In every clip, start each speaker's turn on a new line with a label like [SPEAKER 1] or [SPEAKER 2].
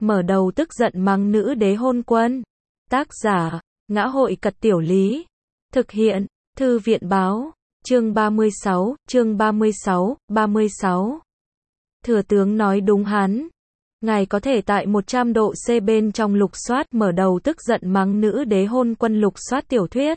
[SPEAKER 1] mở đầu tức giận mắng nữ đế hôn quân. Tác giả, Ngã hội Cật Tiểu Lý. Thực hiện, Thư viện báo, chương 36, chương 36. Thừa tướng nói đúng hắn. Ngài có thể tại 100 độ C bên trong lục soát mở đầu tức giận mắng nữ đế hôn quân lục soát tiểu thuyết.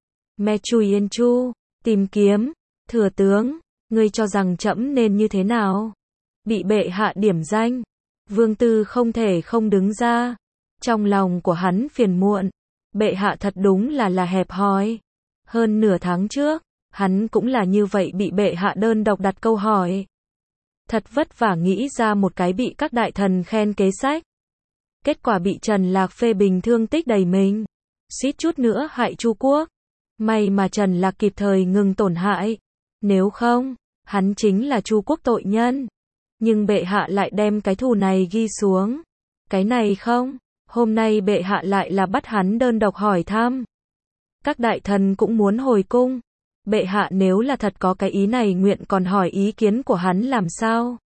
[SPEAKER 1] Me Chui Yên Chu, tìm kiếm, thừa tướng, ngươi cho rằng trẫm nên như thế nào? Bị bệ hạ điểm danh, Vương Tư không thể không đứng ra. Trong lòng của hắn phiền muộn, bệ hạ thật đúng là hẹp hòi. Hơn nửa tháng trước, hắn cũng là như vậy bị bệ hạ đơn độc đặt câu hỏi. Thật vất vả nghĩ ra một cái bị các đại thần khen kế sách. Kết quả bị Trần Lạc phê bình thương tích đầy mình. Suýt chút nữa hại Chu quốc. May mà Trần Lạc kịp thời ngừng tổn hại. Nếu không, hắn chính là Chu quốc tội nhân. Nhưng bệ hạ lại đem cái thù này ghi xuống. Cái này không, hôm nay bệ hạ lại là bắt hắn đơn độc hỏi thăm. Các đại thần cũng muốn hồi cung. Bệ hạ nếu là thật có cái ý này nguyện còn hỏi ý kiến của hắn làm sao?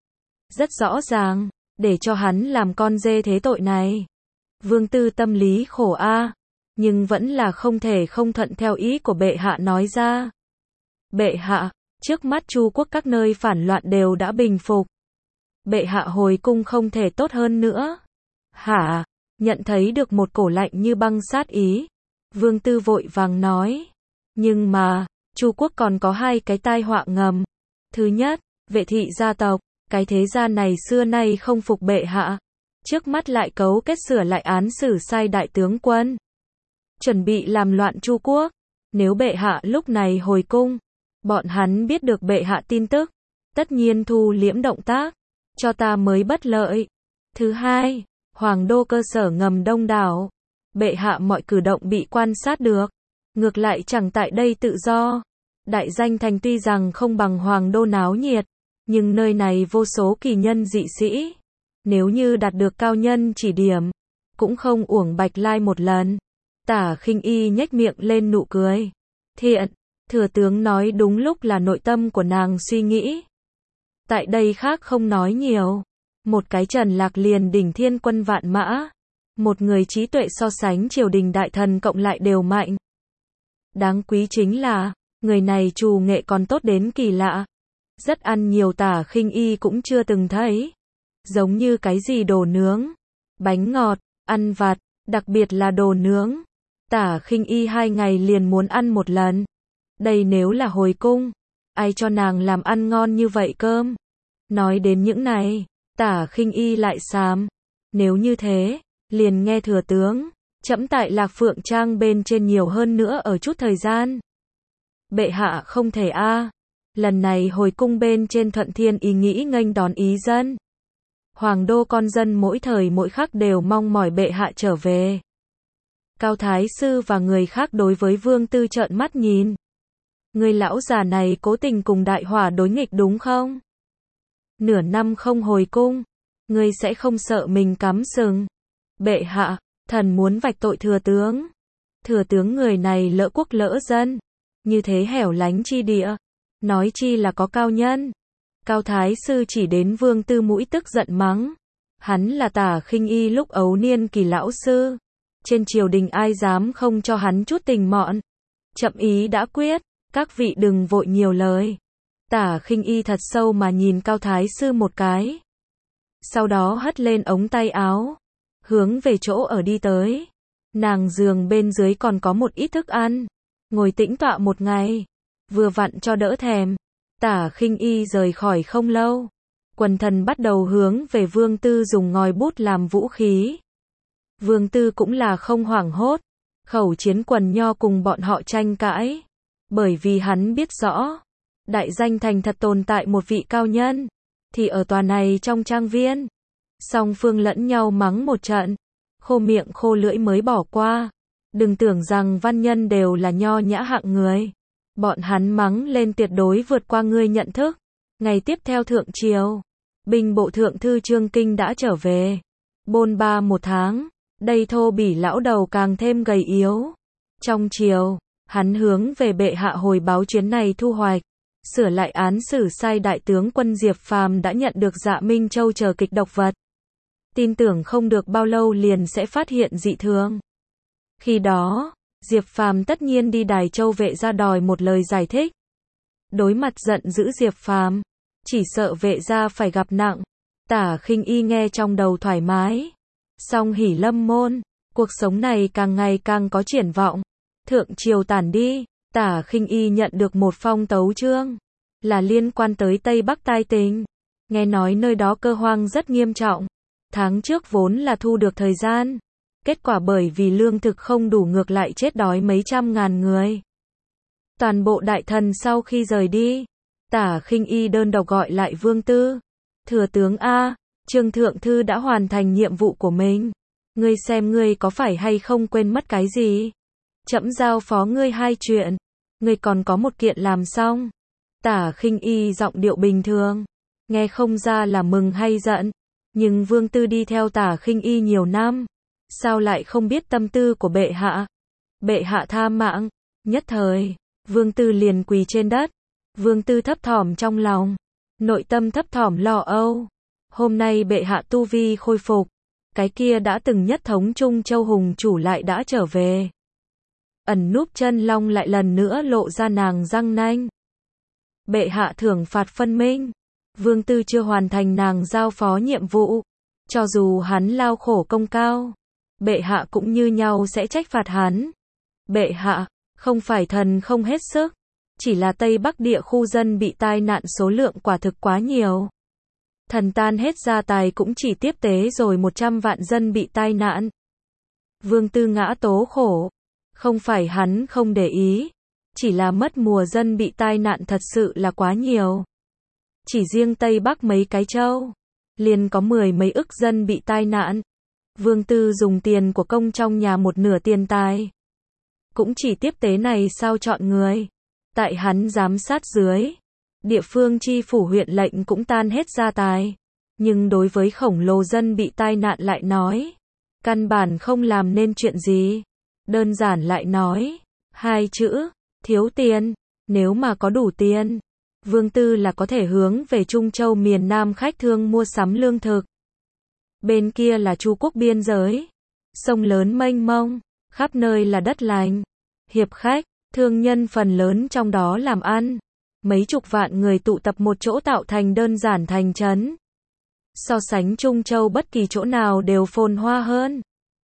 [SPEAKER 1] Rất rõ ràng, để cho hắn làm con dê thế tội này. Vương Tư tâm lý khổ a, nhưng vẫn là không thể không thuận theo ý của bệ hạ nói ra. Bệ hạ, trước mắt Chu quốc các nơi phản loạn đều đã bình phục. Bệ hạ hồi cung không thể tốt hơn nữa. Hả? Nhận thấy được một cổ lạnh như băng sát ý. Vương Tư vội vàng nói. Nhưng mà, Chu quốc còn có hai cái tai họa ngầm. Thứ nhất, Vệ thị gia tộc, cái thế gia này xưa nay không phục bệ hạ. Trước mắt lại cấu kết sửa lại án xử sai đại tướng quân. Chuẩn bị làm loạn Chu quốc. Nếu bệ hạ lúc này hồi cung, bọn hắn biết được bệ hạ tin tức, tất nhiên thu liễm động tác, cho ta mới bất lợi. Thứ hai, Hoàng đô cơ sở ngầm đông đảo. Bệ hạ mọi cử động bị quan sát được. Ngược lại chẳng tại đây tự do. Đại danh thành tuy rằng không bằng Hoàng đô náo nhiệt, nhưng nơi này vô số kỳ nhân dị sĩ. Nếu như đạt được cao nhân chỉ điểm, cũng không uổng bạch lai một lần. Tả Khinh Y nhếch miệng lên nụ cười. Thiện, thừa tướng nói đúng lúc là nội tâm của nàng suy nghĩ. Tại đây khác không nói nhiều. Một cái Trần Lạc liền đỉnh thiên quân vạn mã. Một người trí tuệ so sánh triều đình đại thần cộng lại đều mạnh. Đáng quý chính là, người này trù nghệ còn tốt đến kỳ lạ. Rất ăn nhiều Tả Khinh Y cũng chưa từng thấy. Giống như cái gì đồ nướng, bánh ngọt, ăn vặt, đặc biệt là đồ nướng. Tả Khinh Y 2 ngày liền muốn ăn một lần. Đây nếu là hồi cung, ai cho nàng làm ăn ngon như vậy cơm? Nói đến những này, Tả Khinh Y lại xám. Nếu như thế, liền nghe thừa tướng, trẫm tại Lạc Phượng Trang bên trên nhiều hơn nữa ở chút thời gian. Bệ hạ không thể a. Lần này hồi cung bên trên Thuận Thiên ý nghĩ nghênh đón ý dân. Hoàng đô con dân mỗi thời mỗi khắc đều mong mỏi bệ hạ trở về. Cao Thái Sư và người khác đối với Vương Tư trợn mắt nhìn. Người lão già này cố tình cùng đại hỏa đối nghịch đúng không? Nửa năm không hồi cung, ngươi sẽ không sợ mình cắm sừng. Bệ hạ, thần muốn vạch tội thừa tướng. Thừa tướng người này lỡ quốc lỡ dân, như thế hẻo lánh chi địa, nói chi là có cao nhân. Cao Thái Sư chỉ đến Vương Tư mũi tức giận mắng. Hắn là Tả Khinh Y lúc ấu niên kỳ lão sư. Trên triều đình ai dám không cho hắn chút tình mọn. Chậm ý đã quyết, các vị đừng vội nhiều lời. Tả Khinh Y thật sâu mà nhìn Cao Thái Sư một cái. Sau đó hất lên ống tay áo, hướng về chỗ ở đi tới. Nàng giường bên dưới còn có một ít thức ăn, ngồi tĩnh tọa một ngày, vừa vặn cho đỡ thèm. Tả Khinh Y rời khỏi không lâu, quần thần bắt đầu hướng về Vương Tư dùng ngòi bút làm vũ khí. Vương Tư cũng là không hoảng hốt, khẩu chiến quần nho cùng bọn họ tranh cãi, bởi vì hắn biết rõ, đại danh thành thật tồn tại một vị cao nhân, thì ở tòa này trong trang viên. Song phương lẫn nhau mắng một trận, khô miệng khô lưỡi mới bỏ qua. Đừng tưởng rằng văn nhân đều là nho nhã hạng người. Bọn hắn mắng lên tuyệt đối vượt qua ngươi nhận thức. Ngày tiếp theo thượng triều, binh bộ thượng thư Trương Kinh đã trở về. Bôn ba một tháng, đây thô bỉ lão đầu càng thêm gầy yếu. Trong triều, hắn hướng về bệ hạ hồi báo chuyến này thu hoạch. Sửa lại án xử sai đại tướng quân Diệp Phàm đã nhận được Dạ Minh Châu chờ kịch độc vật. tin tưởng không được bao lâu liền sẽ phát hiện dị thường. Khi đó, Diệp Phàm tất nhiên đi Đài Châu vệ gia đòi một lời giải thích. Đối mặt giận dữ Diệp Phàm, chỉ sợ vệ gia phải gặp nặng. Tả Khinh Y nghe trong đầu thoải mái. Song Hỉ Lâm môn, cuộc sống này càng ngày càng có triển vọng. Thượng triều tản đi, Tả Khinh Y nhận được một phong tấu chương, là liên quan tới Tây Bắc tai tình. Nghe nói nơi đó cơ hoang rất nghiêm trọng. Tháng trước vốn là thu được thời gian. Kết quả bởi vì lương thực không đủ ngược lại chết đói mấy trăm ngàn người. Toàn bộ đại thần sau khi rời đi, Tả Khinh Y đơn độc gọi lại Vương Tư. Thừa tướng A, Trương Thượng Thư đã hoàn thành nhiệm vụ của mình. Ngươi xem ngươi có phải hay không quên mất cái gì? Trẫm giao phó ngươi 2 chuyện. Ngươi còn có một kiện làm xong. Tả Khinh Y giọng điệu bình thường. Nghe không ra là mừng hay giận. Nhưng Vương Tư đi theo Tả Khinh Y nhiều năm. Sao lại không biết tâm tư của bệ hạ? Bệ hạ tha mạng. Nhất thời, Vương Tư liền quỳ trên đất. Vương Tư thấp thỏm trong lòng. Nội tâm thấp thỏm lo âu. Hôm nay bệ hạ tu vi khôi phục. Cái kia đã từng nhất thống Trung Châu hùng chủ lại đã trở về. Ẩn núp chân long lại lần nữa lộ ra nàng răng nanh. Bệ hạ thưởng phạt phân minh. Vương Tư chưa hoàn thành nàng giao phó nhiệm vụ. Cho dù hắn lao khổ công cao, bệ hạ cũng như nhau sẽ trách phạt hắn. Bệ hạ, không phải thần không hết sức. Chỉ là Tây Bắc địa khu dân bị tai nạn số lượng quả thực quá nhiều. Thần tan hết gia tài cũng chỉ tiếp tế rồi 100 vạn dân bị tai nạn. Vương Tư ngã tố khổ. Không phải hắn không để ý. Chỉ là mất mùa dân bị tai nạn thật sự là quá nhiều. Chỉ riêng Tây Bắc mấy cái châu, liền có 10 mấy ức dân bị tai nạn. Vương Tư dùng tiền của công trong nhà một nửa tiền tài. Cũng chỉ tiếp tế này sao chọn người. Tại hắn giám sát dưới, địa phương chi phủ huyện lệnh cũng tan hết gia tài. Nhưng đối với khổng lồ dân bị tai nạn lại nói, căn bản không làm nên chuyện gì. Đơn giản lại nói, 2 chữ, thiếu tiền. Nếu mà có đủ tiền, Vương Tư là có thể hướng về Trung Châu miền Nam khách thương mua sắm lương thực. Bên kia là Chu quốc biên giới, sông lớn mênh mông, khắp nơi là đất lành. Hiệp khách, thương nhân phần lớn trong đó làm ăn. Mấy chục vạn người tụ tập một chỗ tạo thành đơn giản thành trấn. So sánh Trung Châu bất kỳ chỗ nào đều phồn hoa hơn.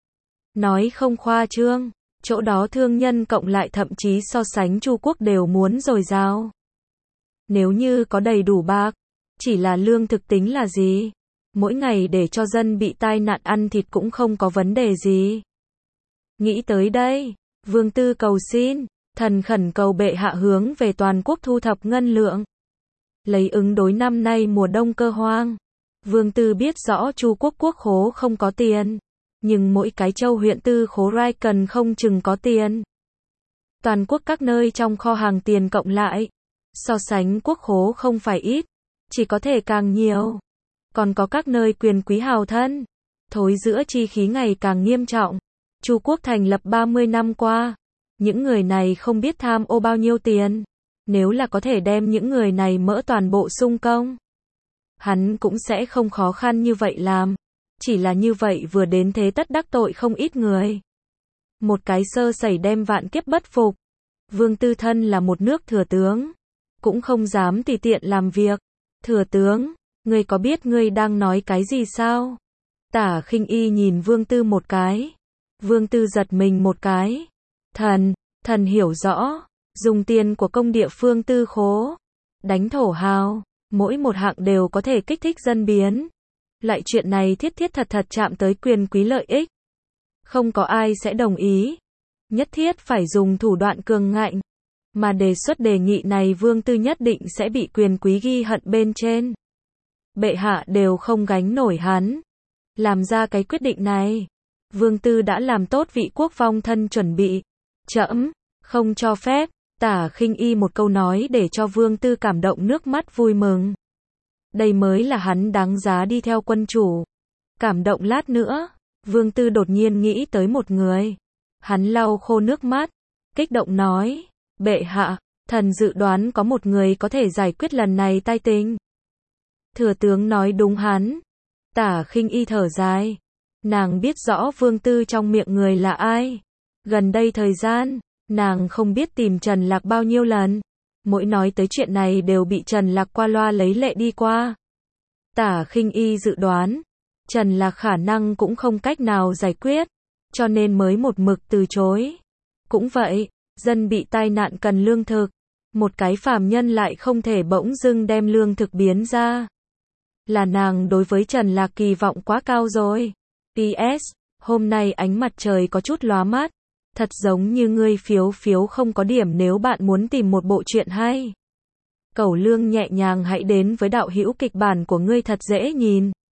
[SPEAKER 1] Nói không khoa trương, chỗ đó thương nhân cộng lại thậm chí so sánh Chu quốc đều muốn dồi dào. Nếu như có đầy đủ bạc, chỉ là lương thực tính là gì? Mỗi ngày để cho dân bị tai nạn ăn thịt cũng không có vấn đề gì. Nghĩ tới đây, Vương Tư cầu xin, thần khẩn cầu bệ hạ hướng về toàn quốc thu thập ngân lượng. Lấy ứng đối năm nay mùa đông cơ hoang. Vương Tư biết rõ Chu quốc quốc khố không có tiền. Nhưng mỗi cái châu huyện tư khố rai cần không chừng có tiền. Toàn quốc các nơi trong kho hàng tiền cộng lại. So sánh quốc khố không phải ít. Chỉ có thể càng nhiều. Còn có các nơi quyền quý hào thân. Thối giữa chi khí ngày càng nghiêm trọng. Chu quốc thành lập 30 năm qua. Những người này không biết tham ô bao nhiêu tiền. Nếu là có thể đem những người này mỡ toàn bộ xung công, hắn cũng sẽ không khó khăn như vậy làm. Chỉ là như vậy vừa đến thế tất đắc tội không ít người. Một cái sơ sẩy đem vạn kiếp bất phục. Vương Tư thân là một nước thừa tướng, cũng không dám tùy tiện làm việc. Thừa tướng, ngươi có biết ngươi đang nói cái gì sao? Tả Khinh Y nhìn Vương Tư một cái. Vương Tư giật mình một cái. Thần hiểu rõ. Dùng tiền của công địa phương tư khố, đánh thổ hào, mỗi một hạng đều có thể kích thích dân biến. Loại chuyện này thiết thiết thật thật chạm tới quyền quý lợi ích. Không có ai sẽ đồng ý. Nhất thiết phải dùng thủ đoạn cường ngạnh. Mà đề xuất đề nghị này Vương Tư nhất định sẽ bị quyền quý ghi hận bên trên. Bệ hạ đều không gánh nổi hắn. Làm ra cái quyết định này. Vương Tư đã làm tốt vị quốc vong thân chuẩn bị. Trẫm không cho phép. Tả Khinh Y một câu nói để cho Vương Tư cảm động nước mắt vui mừng. Đây mới là hắn đáng giá đi theo quân chủ. Cảm động lát nữa, Vương Tư đột nhiên nghĩ tới một người. Hắn lau khô nước mắt, kích động nói, bệ hạ, thần dự đoán có một người có thể giải quyết lần này tai tình. Thừa tướng nói đúng hắn. Tả Khinh Y thở dài. Nàng biết rõ Vương Tư trong miệng người là ai. Gần đây thời gian, nàng không biết tìm Trần Lạc bao nhiêu lần. Mỗi nói tới chuyện này đều bị Trần Lạc qua loa lấy lệ đi qua. Tả Khinh Y dự đoán, Trần Lạc khả năng cũng không cách nào giải quyết, cho nên mới một mực từ chối. Cũng vậy, dân bị tai nạn cần lương thực, một cái phàm nhân lại không thể bỗng dưng đem lương thực biến ra. Là nàng đối với Trần Lạc kỳ vọng quá cao rồi. PS, hôm nay ánh mặt trời có chút lóa mắt, thật giống như ngươi phiếu phiếu không có điểm nếu bạn muốn tìm một bộ truyện hay. Cẩu Lương nhẹ nhàng hãy đến với đạo hữu kịch bản của ngươi thật dễ nhìn.